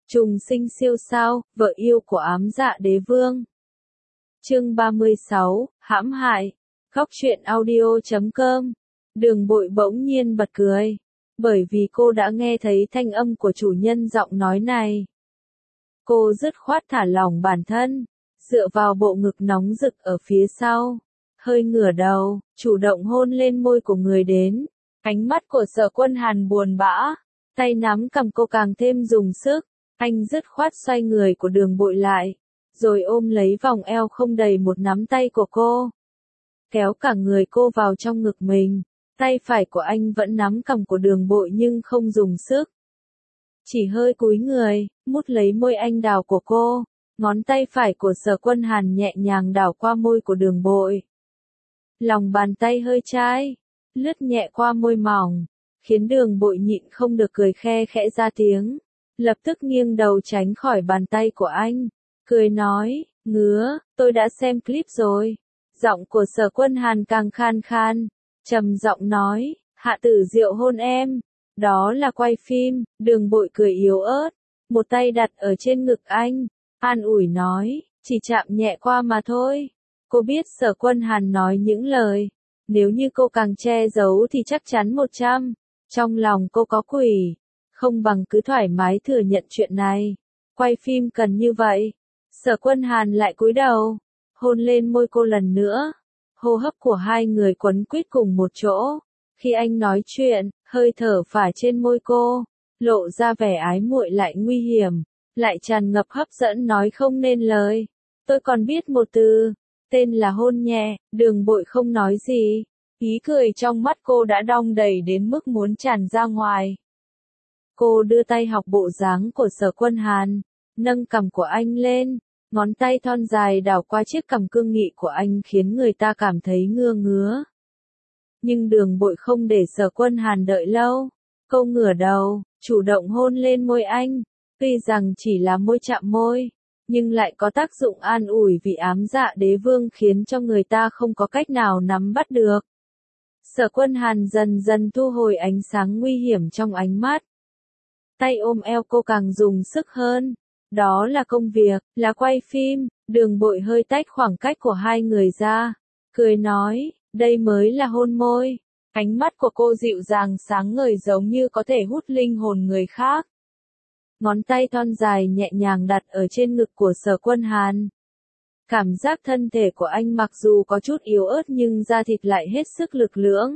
Trùng sinh siêu sao, vợ yêu của ám dạ đế vương. Chương 36, hãm hại. Góc truyện audio.com. Đường Bội bỗng nhiên bật cười, bởi vì cô đã nghe thấy thanh âm của chủ nhân giọng nói này. Cô dứt khoát thả lỏng bản thân, dựa vào bộ ngực nóng rực ở phía sau, hơi ngửa đầu, chủ động hôn lên môi của người đến. Ánh mắt của Sở Quân Hàn buồn bã, tay nắm cầm cô càng thêm dùng sức. Anh dứt khoát xoay người của Đường Bội lại, rồi ôm lấy vòng eo không đầy một nắm tay của cô, kéo cả người cô vào trong ngực mình. Tay phải của anh vẫn nắm cằm của Đường Bội nhưng không dùng sức, chỉ hơi cúi người, mút lấy môi anh đào của cô. Ngón tay phải của Sở Quân Hàn nhẹ nhàng đảo qua môi của Đường Bội. Lòng bàn tay hơi chai, lướt nhẹ qua môi mỏng, khiến Đường Bội nhịn không được cười khe khẽ ra tiếng. Lập tức nghiêng đầu tránh khỏi bàn tay của anh, cười nói, ngứa, tôi đã xem clip rồi. Giọng của Sở Quân Hàn càng khan khan, trầm giọng nói, Hạ Tử Diệu hôn em, đó là quay phim. Đường Bội cười yếu ớt, một tay đặt ở trên ngực anh, an ủi nói, chỉ chạm nhẹ qua mà thôi. Cô biết Sở Quân Hàn nói những lời, nếu như cô càng che giấu thì chắc chắn 100. Trong lòng cô có quỷ, không bằng cứ thoải mái thừa nhận chuyện này. Quay phim cần như vậy. Sở Quân Hàn lại cúi đầu, hôn lên môi cô lần nữa. Hô hấp của hai người quấn quýt cùng một chỗ. Khi anh nói chuyện, hơi thở phả trên môi cô, lộ ra vẻ ái muội lại nguy hiểm, lại tràn ngập hấp dẫn nói không nên lời. Tôi còn biết một từ, tên là hôn nhẹ. Đường Bội không nói gì, ý cười trong mắt cô đã đong đầy đến mức muốn tràn ra ngoài. Cô đưa tay học bộ dáng của Sở Quân Hàn, nâng cằm của anh lên, ngón tay thon dài đảo qua chiếc cằm cương nghị của anh khiến người ta cảm thấy ngứa ngứa. Nhưng Đường Bội không để Sở Quân Hàn đợi lâu, cô ngửa đầu, chủ động hôn lên môi anh. Tuy rằng chỉ là môi chạm môi, nhưng lại có tác dụng an ủi vì ám dạ đế vương khiến cho người ta không có cách nào nắm bắt được. Sở Quân Hàn dần dần thu hồi ánh sáng nguy hiểm trong ánh mắt. Tay ôm eo cô càng dùng sức hơn. Đó là công việc, là quay phim. Đường Bội hơi tách khoảng cách của hai người ra, cười nói, đây mới là hôn môi. Ánh mắt của cô dịu dàng sáng ngời giống như có thể hút linh hồn người khác. Ngón tay thon dài nhẹ nhàng đặt ở trên ngực của Sở Quân Hàn. Cảm giác thân thể của anh mặc dù có chút yếu ớt nhưng da thịt lại hết sức lực lưỡng.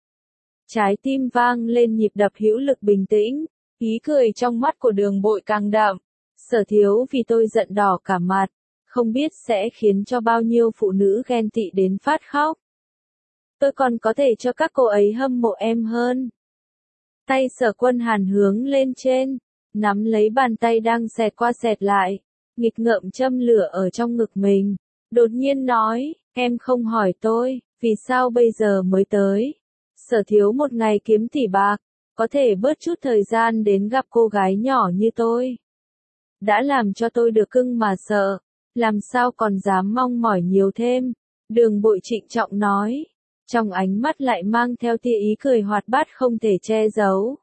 Trái tim vang lên nhịp đập hữu lực bình tĩnh. Ý cười trong mắt của Đường Bội càng đậm. Sở thiếu vì tôi giận đỏ cả mặt, không biết sẽ khiến cho bao nhiêu phụ nữ ghen tị đến phát khóc. Tôi còn có thể cho các cô ấy hâm mộ em hơn. Tay Sở Quân Hàn hướng lên trên, nắm lấy bàn tay đang xẹt qua xẹt lại, nghịch ngợm châm lửa ở trong ngực mình. Đột nhiên nói, em không hỏi tôi, vì sao bây giờ mới tới. Sở thiếu một ngày kiếm tỷ bạc, có thể bớt chút thời gian đến gặp cô gái nhỏ như tôi. Đã làm cho tôi được cưng mà sợ, làm sao còn dám mong mỏi nhiều thêm. Đường Bội trịnh trọng nói, trong ánh mắt lại mang theo tia ý cười hoạt bát không thể che giấu.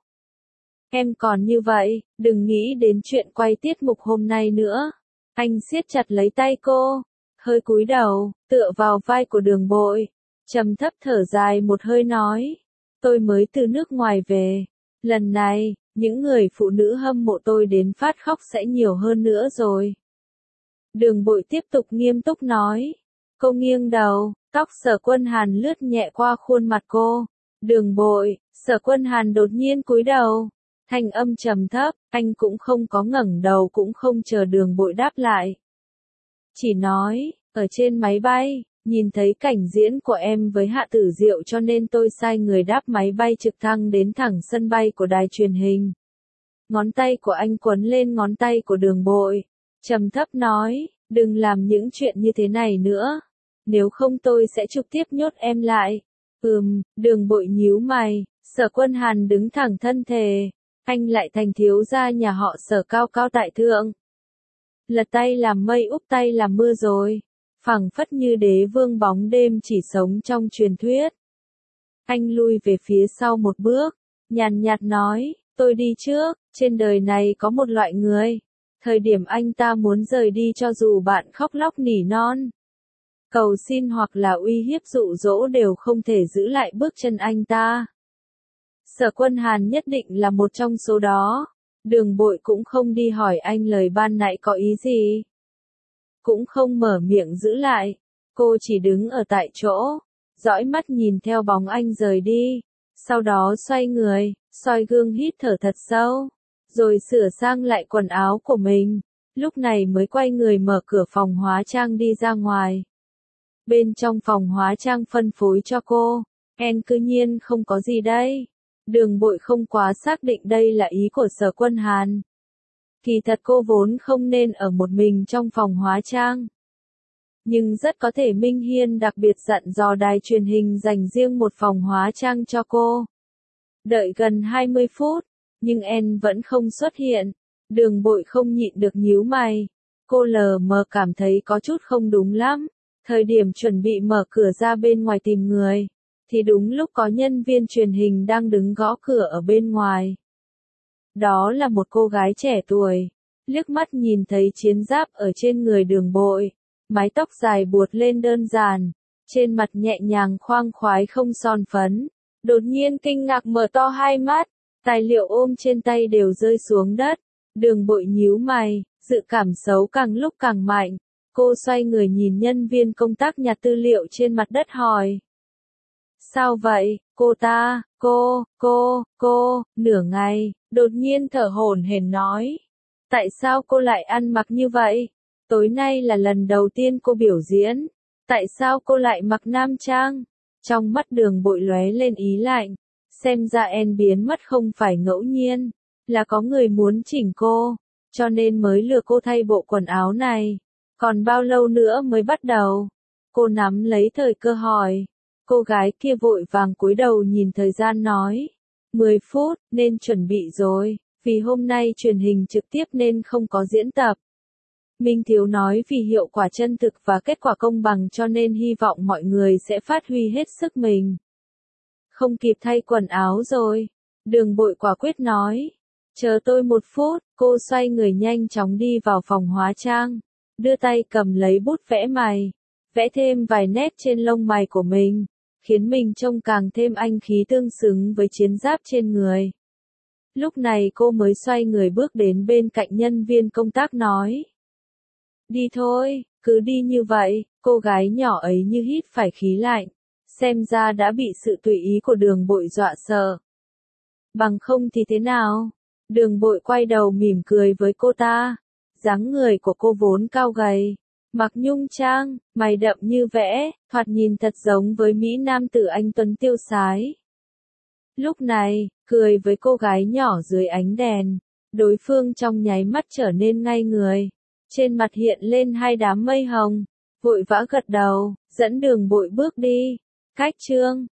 Em còn như vậy, đừng nghĩ đến chuyện quay tiết mục hôm nay nữa. Anh siết chặt lấy tay cô, hơi cúi đầu, tựa vào vai của Đường Bội, trầm thấp thở dài một hơi nói, tôi mới từ nước ngoài về, lần này, những người phụ nữ hâm mộ tôi đến phát khóc sẽ nhiều hơn nữa rồi. Đường Bội tiếp tục nghiêm túc nói. Cô nghiêng đầu, tóc Sở Quân Hàn lướt nhẹ qua khuôn mặt cô. Đường Bội, Sở Quân Hàn đột nhiên cúi đầu. Thanh âm trầm thấp, anh cũng không có ngẩng đầu cũng không chờ Đường Bội đáp lại. Chỉ nói, ở trên máy bay, nhìn thấy cảnh diễn của em với Hạ Tử Diệu cho nên tôi sai người đáp máy bay trực thăng đến thẳng sân bay của đài truyền hình. Ngón tay của anh quấn lên ngón tay của Đường Bội, trầm thấp nói, đừng làm những chuyện như thế này nữa, nếu không tôi sẽ trực tiếp nhốt em lại. Đường Bội nhíu mày. Sở Quân Hàn đứng thẳng thân thể, anh lại thành thiếu gia nhà họ Sở cao cao tại thượng. Lật tay làm mây úp tay làm mưa rồi, phảng phất như đế vương bóng đêm chỉ sống trong truyền thuyết. Anh lui về phía sau một bước, nhàn nhạt nói, tôi đi trước, trên đời này có một loại người, Thời điểm anh ta muốn rời đi cho dù bạn khóc lóc nỉ non, cầu xin hoặc là uy hiếp dụ dỗ đều không thể giữ lại bước chân anh ta. Sở Quân Hàn nhất định là một trong số đó. Đường Bội cũng không đi hỏi anh lời ban nãy có ý gì. Cũng không mở miệng giữ lại. Cô chỉ đứng ở tại chỗ, dõi mắt nhìn theo bóng anh rời đi. Sau đó xoay người, soi gương hít thở thật sâu. Rồi sửa sang lại quần áo của mình. Lúc này mới quay người mở cửa phòng hóa trang đi ra ngoài. Bên trong phòng hóa trang phân phối cho cô, cứ nhiên không có gì đây. Đường Bội không quá xác định đây là ý của Sở Quân Hàn. Kỳ thật cô vốn không nên ở một mình trong phòng hóa trang. Nhưng rất có thể Minh Hiên đặc biệt dặn dò đài truyền hình dành riêng một phòng hóa trang cho cô. Đợi gần 20 phút, nhưng vẫn không xuất hiện. Đường Bội không nhịn được nhíu mày. Cô lờ mờ cảm thấy có chút không đúng lắm. Thời điểm chuẩn bị mở cửa ra bên ngoài tìm người, thì đúng lúc có nhân viên truyền hình đang đứng gõ cửa ở bên ngoài. Đó là một cô gái trẻ tuổi. Liếc mắt nhìn thấy chiến giáp ở trên người Đường Bội, mái tóc dài buột lên đơn giản, trên mặt nhẹ nhàng khoang khoái không son phấn. Đột nhiên kinh ngạc mở to hai mắt, tài liệu ôm trên tay đều rơi xuống đất. Đường Bội nhíu mày, dự cảm xấu càng lúc càng mạnh. Cô xoay người nhìn nhân viên công tác nhặt tư liệu trên mặt đất hỏi. Sao vậy, cô, nửa ngày, đột nhiên thở hổn hển nói. Tại sao cô lại ăn mặc như vậy? Tối nay là lần đầu tiên cô biểu diễn. Tại sao cô lại mặc nam trang? Trong mắt Đường Bội lóe lên ý lạnh. Xem ra biến mất không phải ngẫu nhiên. Là có người muốn chỉnh cô. Cho nên mới lừa cô thay bộ quần áo này. Còn bao lâu nữa mới bắt đầu? Cô nắm lấy thời cơ hỏi. Cô gái kia vội vàng cúi đầu nhìn thời gian nói. 10 phút, nên chuẩn bị rồi. Vì hôm nay truyền hình trực tiếp nên không có diễn tập. Minh Thiếu nói vì hiệu quả chân thực và kết quả công bằng cho nên hy vọng mọi người sẽ phát huy hết sức mình. Không kịp thay quần áo rồi. Đường Bội quả quyết nói. Chờ tôi 1 phút, cô xoay người nhanh chóng đi vào phòng hóa trang. Đưa tay cầm lấy bút vẽ mày. Vẽ thêm vài nét trên lông mày của mình. Khiến mình trông càng thêm anh khí tương xứng với chiến giáp trên người. Lúc này cô mới xoay người bước đến bên cạnh nhân viên công tác nói. Đi thôi, cứ đi như vậy. Cô gái nhỏ ấy như hít phải khí lạnh. Xem ra đã bị sự tùy ý của Đường Bội dọa sợ. Bằng không thì thế nào? Đường Bội quay đầu mỉm cười với cô ta. Dáng người của cô vốn cao gầy. Mặc nhung trang, mày đậm như vẽ, thoạt nhìn thật giống với mỹ nam tử anh tuấn tiêu sái. Lúc này, cười với cô gái nhỏ dưới ánh đèn, đối phương trong nháy mắt trở nên ngay người. Trên mặt hiện lên hai đám mây hồng, vội vã gật đầu, dẫn Đường Bội bước đi. Cách chương